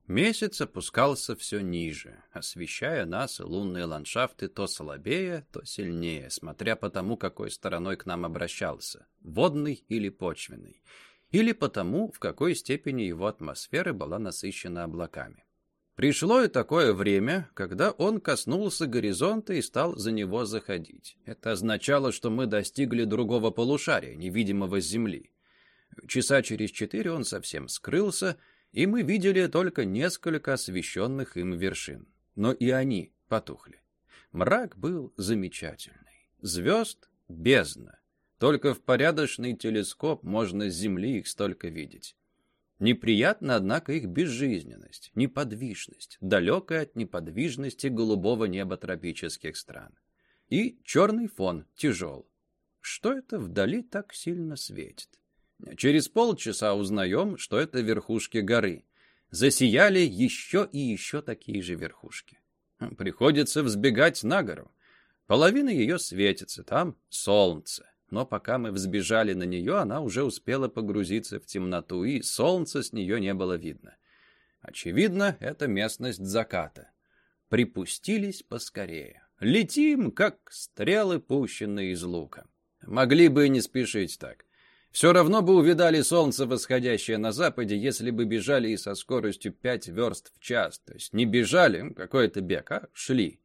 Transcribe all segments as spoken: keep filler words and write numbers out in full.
Месяц опускался все ниже, освещая нас и лунные ландшафты то слабее, то сильнее, смотря по тому, какой стороной к нам обращался, водный или почвенный, или по тому, в какой степени его атмосфера была насыщена облаками. Пришло и такое время, когда он коснулся горизонта и стал за него заходить. Это означало, что мы достигли другого полушария, невидимого с Земли. Часа через четыре он совсем скрылся, и мы видели только несколько освещенных им вершин. Но и они потухли. Мрак был замечательный. Звезд — бездна. Только в порядочный телескоп можно с Земли их столько видеть. Неприятна, однако, их безжизненность, неподвижность, далекая от неподвижности голубого неба тропических стран. И черный фон тяжел. Что это вдали так сильно светит? Через полчаса узнаем, что это верхушки горы. Засияли еще и еще такие же верхушки. Приходится взбегать на гору. Половина ее светится, там солнце. Но пока мы взбежали на нее, она уже успела погрузиться в темноту, и солнца с нее не было видно. Очевидно, это местность заката. Припустились поскорее. Летим, как стрелы, пущенные из лука. Могли бы и не спешить так. Все равно бы увидали солнце, восходящее на западе, если бы бежали и со скоростью пять верст в час. То есть не бежали, какой это бег, а шли.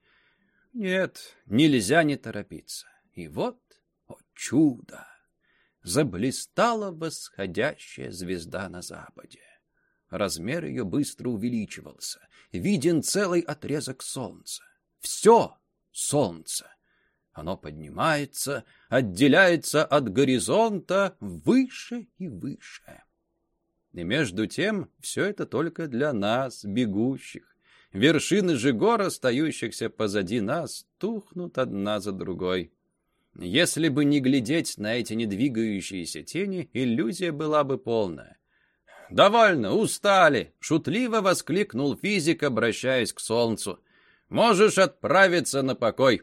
Нет, нельзя не торопиться. И вот, о чудо! Заблистала восходящая звезда на западе. Размер ее быстро увеличивался. Виден целый отрезок солнца. Все солнце. Оно поднимается, отделяется от горизонта выше и выше. И между тем все это только для нас, бегущих. Вершины же гор, остающихся позади нас, тухнут одна за другой. Если бы не глядеть на эти недвигающиеся тени, иллюзия была бы полная. «Довольно, устали!» — шутливо воскликнул физик, обращаясь к солнцу. «Можешь отправиться на покой!»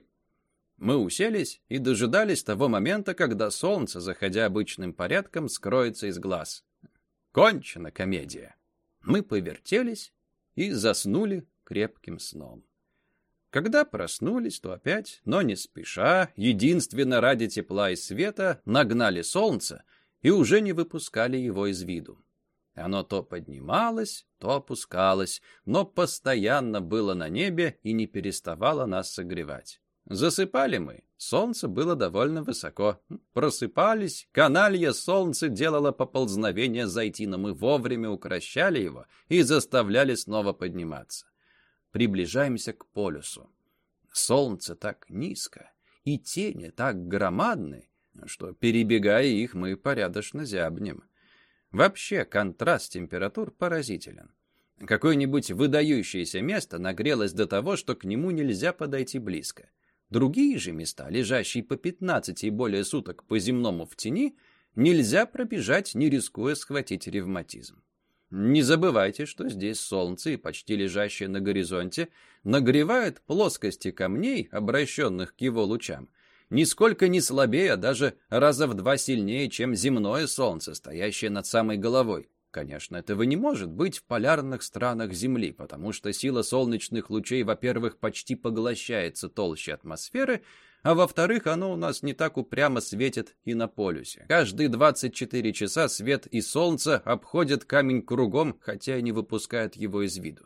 Мы уселись и дожидались того момента, когда солнце, заходя обычным порядком, скроется из глаз. Кончена комедия. Мы повертелись и заснули крепким сном. Когда проснулись, то опять, но не спеша, единственно ради тепла и света, нагнали солнце и уже не выпускали его из виду. Оно то поднималось, то опускалось, но постоянно было на небе и не переставало нас согревать. Засыпали мы. Солнце было довольно высоко. Просыпались. Каналья солнце делало поползновение зайти, но мы вовремя укрощали его и заставляли снова подниматься. Приближаемся к полюсу. Солнце так низко, и тени так громадны, что, перебегая их, мы порядочно зябнем. Вообще, контраст температур поразителен. Какое-нибудь выдающееся место нагрелось до того, что к нему нельзя подойти близко. Другие же места, лежащие по пятнадцать и более суток по земному в тени, нельзя пробежать, не рискуя схватить ревматизм. Не забывайте, что здесь солнце, и почти лежащее на горизонте, нагревает плоскости камней, обращенных к его лучам, нисколько не слабее, а даже раза в два сильнее, чем земное солнце, стоящее над самой головой. Конечно, этого не может быть в полярных странах Земли, потому что сила солнечных лучей, во-первых, почти поглощается толще атмосферы, а во-вторых, оно у нас не так упрямо светит и на полюсе. Каждые двадцать четыре часа свет и солнце обходят камень кругом, хотя и не выпускают его из виду.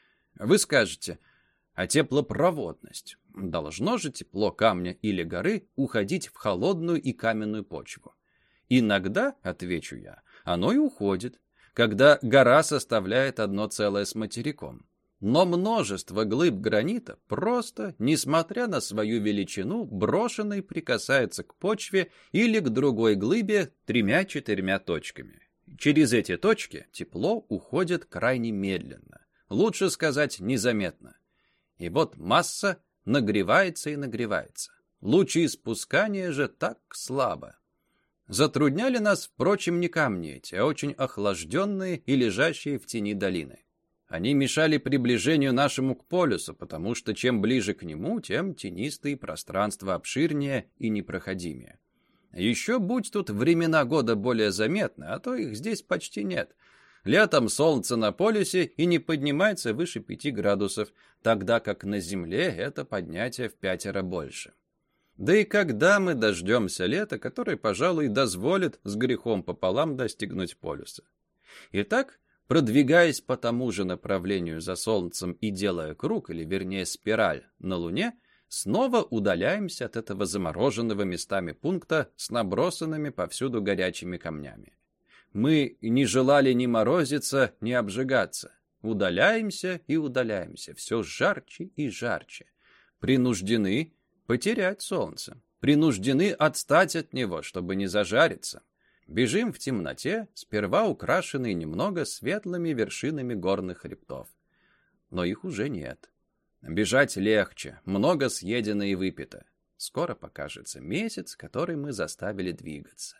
Вы скажете, а теплопроводность? Должно же тепло камня или горы уходить в холодную и каменную почву? Иногда, отвечу я, оно и уходит, когда гора составляет одно целое с материком. Но множество глыб гранита просто, несмотря на свою величину, брошенной прикасается к почве или к другой глыбе тремя-четырьмя точками. Через эти точки тепло уходит крайне медленно, лучше сказать незаметно. И вот масса нагревается и нагревается. Лучи испускания же так слабо. Затрудняли нас, впрочем, не камни эти, а очень охлажденные и лежащие в тени долины. Они мешали приближению нашему к полюсу, потому что чем ближе к нему, тем тенистые пространства обширнее и непроходимее. Еще будь тут времена года более заметны, а то их здесь почти нет. Летом солнце на полюсе и не поднимается выше пяти градусов, тогда как на Земле это поднятие в пятеро больше. Да и когда мы дождемся лета, которое, пожалуй, дозволит с грехом пополам достигнуть полюса? Итак, продвигаясь по тому же направлению за Солнцем и делая круг, или вернее спираль, на Луне, снова удаляемся от этого замороженного местами пункта с набросанными повсюду горячими камнями. Мы не желали ни морозиться, ни обжигаться. Удаляемся и удаляемся, все жарче и жарче. Принуждены потерять солнце. Принуждены отстать от него, чтобы не зажариться. Бежим в темноте, сперва украшенные немного светлыми вершинами горных хребтов. Но их уже нет. Бежать легче, много съедено и выпито. Скоро покажется месяц, который мы заставили двигаться.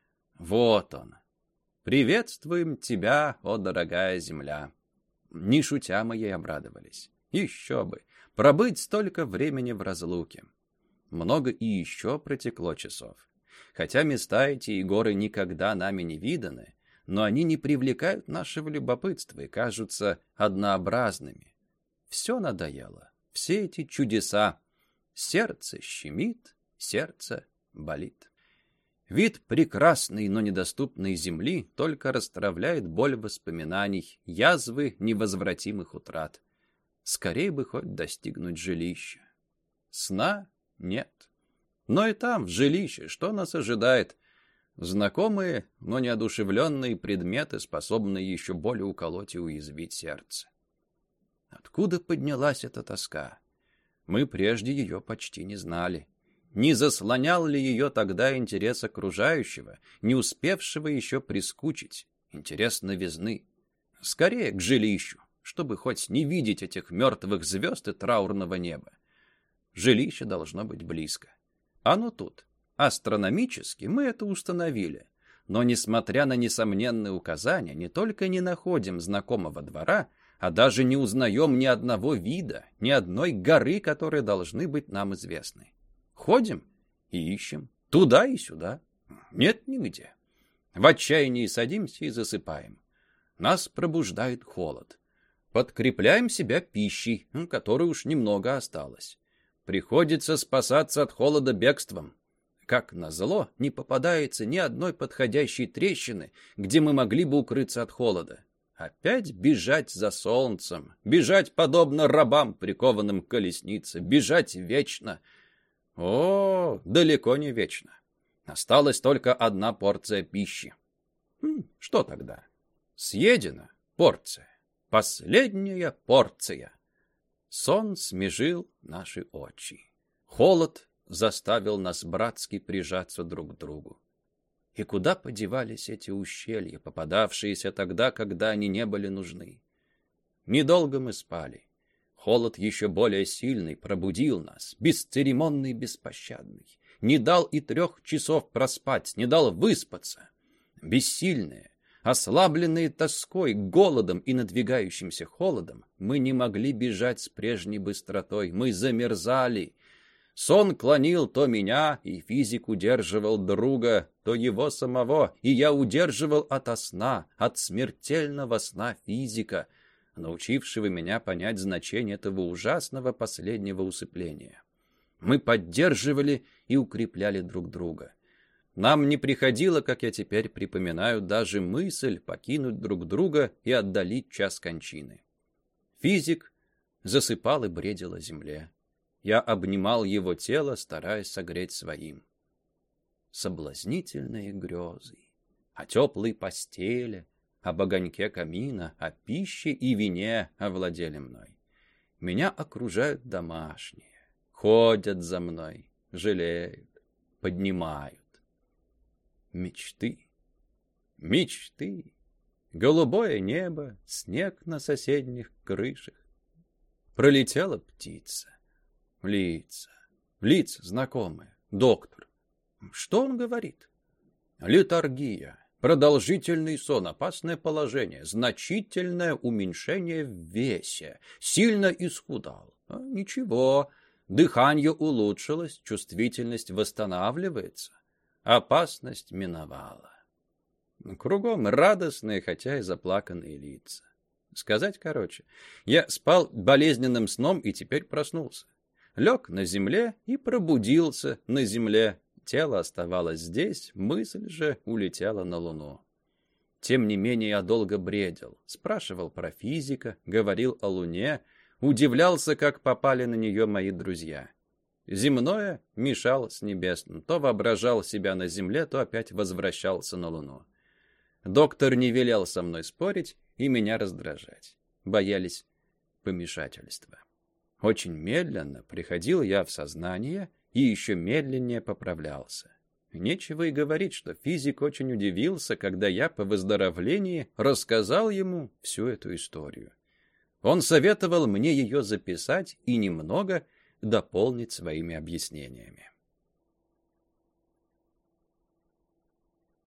Вот он. Приветствуем тебя, о дорогая земля. Не шутя мы ей обрадовались. Еще бы, пробыть столько времени в разлуке. Много и еще протекло часов. Хотя места эти и горы никогда нами не виданы, но они не привлекают нашего любопытства и кажутся однообразными. Все надоело, все эти чудеса. Сердце щемит, сердце болит. Вид прекрасной, но недоступной земли только расстравляет боль воспоминаний, язвы невозвратимых утрат. Скорее бы хоть достигнуть жилища. Сна нет. Но и там, в жилище, что нас ожидает? Знакомые, но неодушевленные предметы, способные еще более уколоть и уязвить сердце. Откуда поднялась эта тоска? Мы прежде ее почти не знали. Не заслонял ли ее тогда интерес окружающего, не успевшего еще прискучить, интерес новизны? Скорее к жилищу, чтобы хоть не видеть этих мертвых звезд и траурного неба. Жилище должно быть близко. Оно тут. Астрономически мы это установили. Но, несмотря на несомненные указания, не только не находим знакомого двора, а даже не узнаем ни одного вида, ни одной горы, которые должны быть нам известны. Ходим и ищем, туда и сюда. Нет нигде. В отчаянии садимся и засыпаем. Нас пробуждает холод. Подкрепляем себя пищей, которой уж немного осталось. Приходится спасаться от холода бегством. Как назло, не попадается ни одной подходящей трещины, где мы могли бы укрыться от холода. Опять бежать за солнцем, бежать подобно рабам, прикованным к колеснице, бежать вечно. О, далеко не вечно. Осталась только одна порция пищи. Хм, что тогда? Съедена порция. Последняя порция. Сон смежил наши очи. Холод заставил нас братски прижаться друг к другу. И куда подевались эти ущелья, попадавшиеся тогда, когда они не были нужны? Недолго мы спали. Холод еще более сильный пробудил нас, бесцеремонный и беспощадный. Не дал и трех часов проспать, не дал выспаться. Бессильные, ослабленные тоской, голодом и надвигающимся холодом, мы не могли бежать с прежней быстротой, мы замерзали. Сон клонил то меня, и физик удерживал друга, то его самого, и я удерживал ото сна, от смертельного сна физика, научившего меня понять значение этого ужасного последнего усыпления. Мы поддерживали и укрепляли друг друга. Нам не приходило, как я теперь припоминаю, даже мысль покинуть друг друга и отдалить час кончины. Физик засыпал и бредил о земле. Я обнимал его тело, стараясь согреть своим. Соблазнительные грезы о теплой постели, об огоньке камина, о пище и вине овладели мной. Меня окружают домашние, ходят за мной, жалеют, поднимают. Мечты, мечты, голубое небо, снег на соседних крышах. Пролетела птица, лица, лица знакомые, доктор. Что он говорит? Летаргия. Продолжительный сон, опасное положение, значительное уменьшение в весе, сильно исхудал. А ничего, дыхание улучшилось, чувствительность восстанавливается, опасность миновала. Кругом радостные, хотя и заплаканные лица. Сказать короче, я спал болезненным сном и теперь проснулся. Лег на земле и пробудился на земле. Тело оставалось здесь, мысль же улетела на Луну. Тем не менее я долго бредил, спрашивал про физика, говорил о Луне, удивлялся, как попали на нее мои друзья. Земное мешал с небесным, то воображал себя на земле, то опять возвращался на Луну. Доктор не велел со мной спорить и меня раздражать. Боялись помешательства. Очень медленно приходил я в сознание и еще медленнее поправлялся. Нечего и говорить, что физик очень удивился, когда я по выздоровлении рассказал ему всю эту историю. Он советовал мне ее записать и немного дополнить своими объяснениями.